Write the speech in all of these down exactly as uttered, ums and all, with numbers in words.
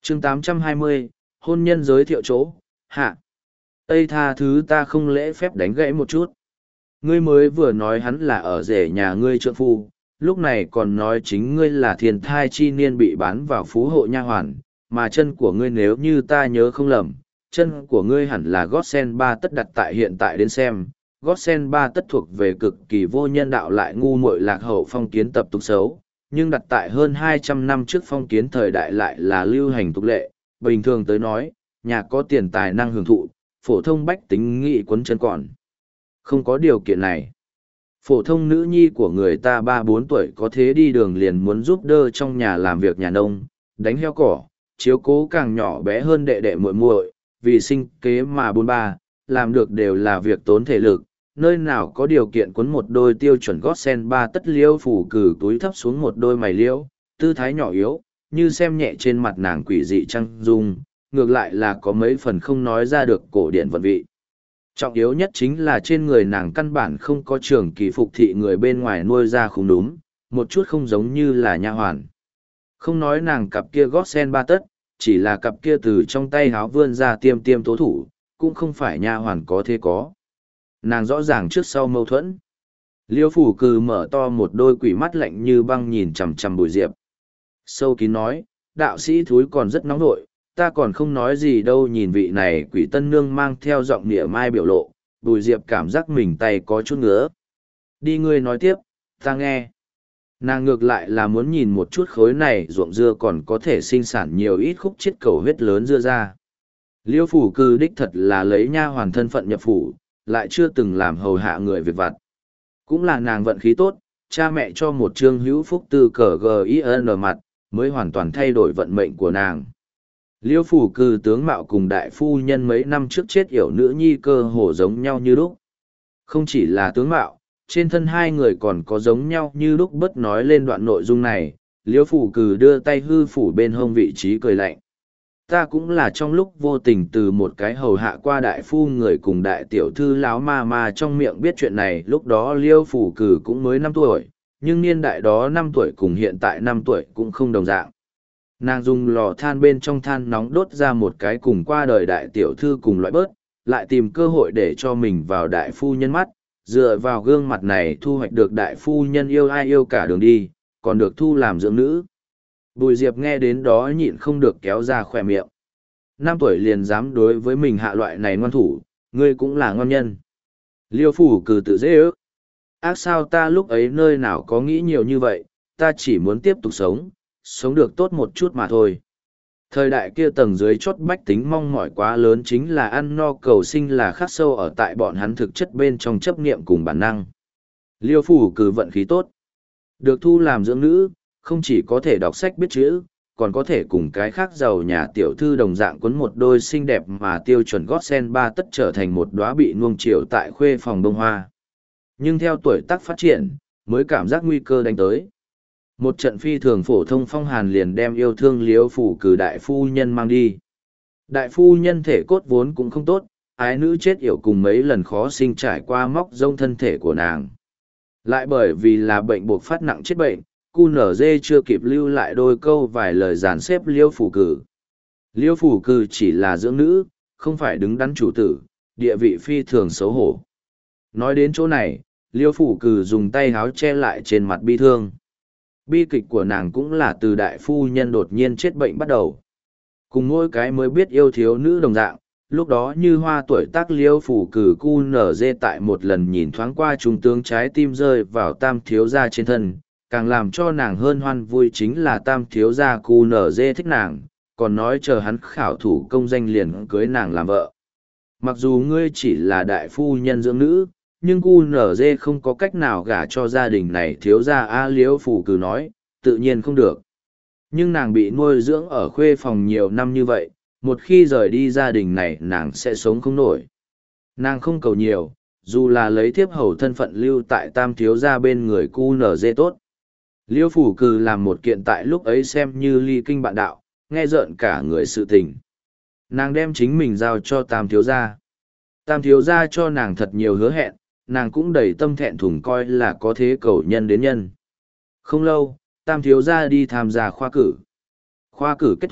chương tám trăm hai mươi, hôn nhân giới thiệu chỗ, hạ. Ây tha thứ ta không lễ phép đánh gãy một chút. Ngươi mới vừa nói hắn là ở rể nhà ngươi trượng phu, lúc này còn nói chính ngươi là thiên thai chi niên bị bán vào phú hộ nha hoàn, mà chân của ngươi nếu như ta nhớ không lầm, chân của ngươi hẳn là gót sen ba tất đặt tại hiện tại đến xem. Gót sen ba tất thuộc về cực kỳ vô nhân đạo lại ngu muội lạc hậu phong kiến tập tục xấu, nhưng đặt tại hơn hai trăm năm trước phong kiến thời đại lại là lưu hành tục lệ. Bình thường tới nói, nhà có tiền tài năng hưởng thụ, phổ thông bách tính nghị quấn chân còn. Không có điều kiện này. Phổ thông nữ nhi của người ta ba bốn tuổi có thế đi đường liền muốn giúp đỡ trong nhà làm việc nhà nông, đánh heo cỏ, chiếu cố càng nhỏ bé hơn đệ đệ muội muội, vì sinh kế mà bốn ba, làm được đều là việc tốn thể lực, nơi nào có điều kiện quấn một đôi tiêu chuẩn gót sen ba tất liêu phủ cử túi thấp xuống một đôi mày liêu, tư thái nhỏ yếu, như xem nhẹ trên mặt nàng quỷ dị trăng dung, ngược lại là có mấy phần không nói ra được cổ điển vận vị. Trọng yếu nhất chính là trên người nàng căn bản không có trường kỳ phục thị người bên ngoài nuôi ra không đúng, một chút không giống như là nha hoàn. Không nói nàng cặp kia gót sen ba tất, chỉ là cặp kia từ trong tay háo vươn ra tiêm tiêm tố thủ, cũng không phải nha hoàn có thế có. Nàng rõ ràng trước sau mâu thuẫn. Liêu phủ cừ mở to một đôi quỷ mắt lạnh như băng nhìn chằm chằm Bùi Diệp. Sâu kín nói, đạo sĩ thúi còn rất nóng nội, ta còn không nói gì đâu. Nhìn vị này quỷ tân nương mang theo giọng nịa mai biểu lộ, Bùi Diệp cảm giác mình tay có chút ngứa. Đi ngươi nói tiếp, ta nghe. Nàng ngược lại là muốn nhìn một chút khối này ruộng dưa còn có thể sinh sản nhiều ít khúc chiết cầu huyết lớn dưa ra. Liêu phủ cư đích thật là lấy nha hoàn thân phận nhập phủ, lại chưa từng làm hầu hạ người việc vặt. Cũng là nàng vận khí tốt, cha mẹ cho một trương hữu phúc từ cờ gin mặt, mới hoàn toàn thay đổi vận mệnh của nàng. Liêu phủ cư tướng mạo cùng đại phu nhân mấy năm trước chết yểu nữ nhi cơ hồ giống nhau như lúc. Không chỉ là tướng mạo, trên thân hai người còn có giống nhau như lúc bất nói lên đoạn nội dung này, liêu phủ cừ đưa tay hư phủ bên hông vị trí cười lạnh. Ta cũng là trong lúc vô tình từ một cái hầu hạ qua đại phu người cùng đại tiểu thư láo ma ma trong miệng biết chuyện này, lúc đó liêu phủ cừ cũng mới năm tuổi, nhưng niên đại đó năm tuổi cùng hiện tại năm tuổi cũng không đồng dạng. Nàng dùng lò than bên trong than nóng đốt ra một cái cùng qua đời đại tiểu thư cùng loại bớt, lại tìm cơ hội để cho mình vào đại phu nhân mắt, dựa vào gương mặt này thu hoạch được đại phu nhân yêu ai yêu cả đường đi, còn được thu làm dưỡng nữ. Bùi Diệp nghe đến đó nhịn không được kéo ra khỏe miệng. Năm tuổi liền dám đối với mình hạ loại này ngoan thủ, ngươi cũng là ngon nhân. Liêu phủ cừ tự dễ ước. Ác sao ta lúc ấy nơi nào có nghĩ nhiều như vậy, ta chỉ muốn tiếp tục sống, sống được tốt một chút mà thôi. Thời đại kia tầng dưới chốt bách tính mong mỏi quá lớn chính là ăn no cầu sinh là khắc sâu ở tại bọn hắn thực chất bên trong chấp niệm cùng bản năng. Liêu phủ cừ vận khí tốt. Được thu làm dưỡng nữ, không chỉ có thể đọc sách biết chữ, còn có thể cùng cái khác giàu nhà tiểu thư đồng dạng quấn một đôi xinh đẹp mà tiêu chuẩn gót sen ba tất trở thành một đóa bị nuông chiều tại khuê phòng đông hoa. Nhưng theo tuổi tác phát triển, mới cảm giác nguy cơ đánh tới. Một trận phi thường phổ thông phong hàn liền đem yêu thương liếu phủ cử đại phu nhân mang đi. Đại phu nhân thể cốt vốn cũng không tốt, ái nữ chết yểu cùng mấy lần khó sinh trải qua móc rông thân thể của nàng. Lại bởi vì là bệnh buộc phát nặng chết bệnh, cu nở dê chưa kịp lưu lại đôi câu vài lời dàn xếp liêu phủ cử. Liêu phủ cử chỉ là dưỡng nữ, không phải đứng đắn chủ tử, địa vị phi thường xấu hổ. Nói đến chỗ này, liêu phủ cử dùng tay háo che lại trên mặt bi thương. Bi kịch của nàng cũng là từ đại phu nhân đột nhiên chết bệnh bắt đầu. Cùng mỗi cái mới biết yêu thiếu nữ đồng dạng, lúc đó như hoa tuổi tác liêu phủ cử cu nở dê tại một lần nhìn thoáng qua trung tướng trái tim rơi vào tam thiếu gia trên thân, càng làm cho nàng hơn hoan vui chính là tam thiếu gia cu nở dê thích nàng, còn nói chờ hắn khảo thủ công danh liền cưới nàng làm vợ. Mặc dù ngươi chỉ là đại phu nhân dưỡng nữ, nhưng cu nở dê không có cách nào gả cho gia đình này thiếu gia a liễu phủ cử nói, tự nhiên không được. Nhưng nàng bị nuôi dưỡng ở khuê phòng nhiều năm như vậy, một khi rời đi gia đình này nàng sẽ sống không nổi. Nàng không cầu nhiều, dù là lấy thiếp hầu thân phận lưu tại tam thiếu gia bên người cu nở dê tốt. Liêu phủ cừ làm một kiện tại lúc ấy xem như ly kinh bạn đạo, nghe rợn cả người sự tình. Nàng đem chính mình giao cho tam thiếu gia. Tam thiếu gia cho nàng thật nhiều hứa hẹn, nàng cũng đầy tâm thẹn thùng coi là có thế cầu nhân đến nhân. Không lâu, tam thiếu gia đi tham gia khoa cử. Khoa cử kết thúc,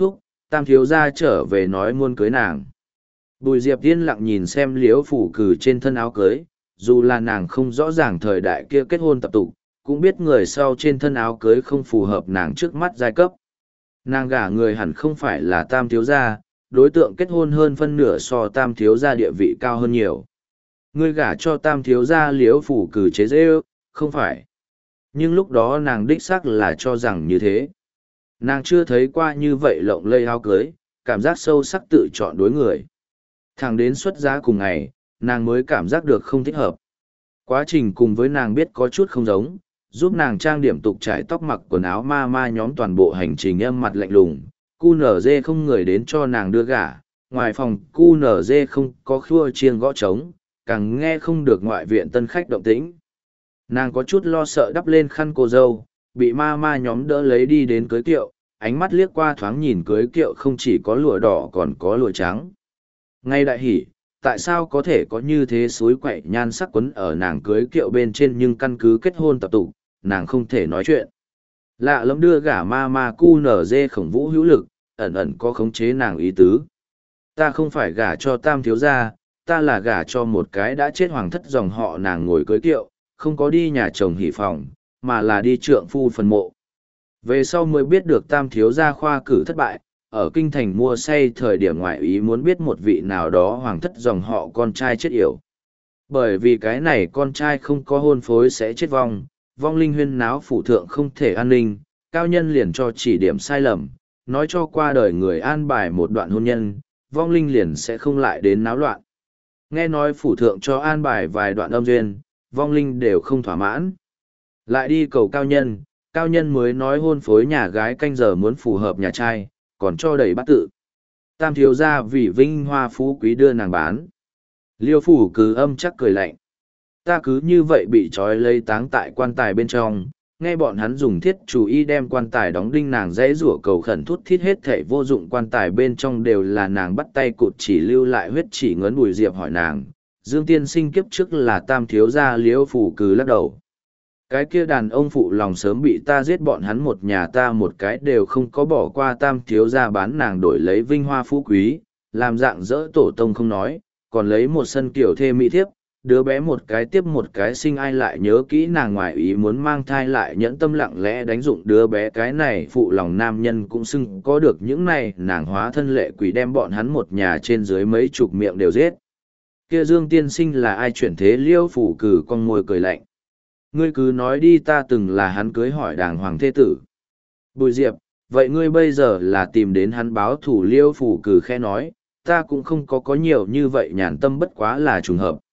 tam thiếu gia trở về nói muốn cưới nàng. Bùi Diệp yên lặng nhìn xem liễu phủ cử trên thân áo cưới, dù là nàng không rõ ràng thời đại kia kết hôn tập tục, cũng biết người sau trên thân áo cưới không phù hợp nàng trước mắt giai cấp. Nàng gả người hẳn không phải là tam thiếu gia, đối tượng kết hôn hơn phân nửa so tam thiếu gia địa vị cao hơn nhiều. Ngươi gả cho tam thiếu gia liễu phủ cử chế dễ ước, không phải. Nhưng lúc đó nàng đích xác là cho rằng như thế. Nàng chưa thấy qua như vậy lộng lây áo cưới, cảm giác sâu sắc tự chọn đối người. Thẳng đến xuất giá cùng ngày, nàng mới cảm giác được không thích hợp. Quá trình cùng với nàng biết có chút không giống, giúp nàng trang điểm tục trải tóc mặc quần áo ma ma nhóm toàn bộ hành trình âm mặt lạnh lùng. Cu nở dê không người đến cho nàng đưa gả, ngoài phòng cu nở dê không có khua chiêng gõ trống, càng nghe không được ngoại viện tân khách động tĩnh. Nàng có chút lo sợ đắp lên khăn cô dâu, bị ma ma nhóm đỡ lấy đi đến cưới kiệu, ánh mắt liếc qua thoáng nhìn cưới kiệu không chỉ có lụa đỏ còn có lụa trắng. Ngay đại hỉ, tại sao có thể có như thế suối quậy nhan sắc quấn ở nàng cưới kiệu bên trên nhưng căn cứ kết hôn tập tụ, nàng không thể nói chuyện. Lạ lắm đưa gả ma ma cu nở dê khổng vũ hữu lực, ẩn ẩn có khống chế nàng ý tứ. Ta không phải gả cho tam thiếu gia, ta là gả cho một cái đã chết hoàng thất dòng họ. Nàng ngồi cưới kiệu, không có đi nhà chồng hỉ phòng, mà là đi trượng phu phần mộ. Về sau mới biết được tam thiếu gia khoa cử thất bại, ở kinh thành mua say thời điểm ngoại ý muốn biết một vị nào đó hoàng thất dòng họ con trai chết yểu. Bởi vì cái này con trai không có hôn phối sẽ chết vong, vong linh huyên náo phủ thượng không thể an ninh, cao nhân liền cho chỉ điểm sai lầm, nói cho qua đời người an bài một đoạn hôn nhân, vong linh liền sẽ không lại đến náo loạn. Nghe nói phủ thượng cho an bài vài đoạn âm duyên, vong linh đều không thỏa mãn. Lại đi cầu cao nhân, cao nhân mới nói hôn phối nhà gái canh giờ muốn phù hợp nhà trai, còn cho đầy bát tự. Tam thiếu gia vì vinh hoa phú quý đưa nàng bán. Liêu phủ cứ âm chắc cười lạnh. Ta cứ như vậy bị trói lấy táng tại quan tài bên trong, nghe bọn hắn dùng thiết chủ y đem quan tài đóng đinh nàng dãy rủa cầu khẩn thút thít hết thể vô dụng quan tài bên trong đều là nàng bắt tay cụt chỉ lưu lại huyết chỉ ngấn Bùi Diệp hỏi nàng. Dương tiên sinh kiếp trước là tam thiếu gia liêu phủ cứ lắc đầu. Cái kia đàn ông phụ lòng sớm bị ta giết bọn hắn một nhà ta một cái đều không có bỏ qua tam thiếu gia bán nàng đổi lấy vinh hoa phú quý, làm dạng dỡ tổ tông không nói, còn lấy một sân kiểu thê mỹ thiếp, đứa bé một cái tiếp một cái sinh ai lại nhớ kỹ nàng ngoài ý muốn mang thai lại nhẫn tâm lặng lẽ đánh dụng đứa bé cái này phụ lòng nam nhân cũng xưng có được những này nàng hóa thân lệ quỷ đem bọn hắn một nhà trên dưới mấy chục miệng đều giết. Kia Dương tiên sinh là ai chuyển thế liêu phủ cử con môi cười lạnh. Ngươi cứ nói đi ta từng là hắn cưới hỏi đàng hoàng thế tử. Bùi Diệp, vậy ngươi bây giờ là tìm đến hắn báo thủ liêu phủ cử khe nói, ta cũng không có có nhiều như vậy nhàn tâm bất quá là trùng hợp.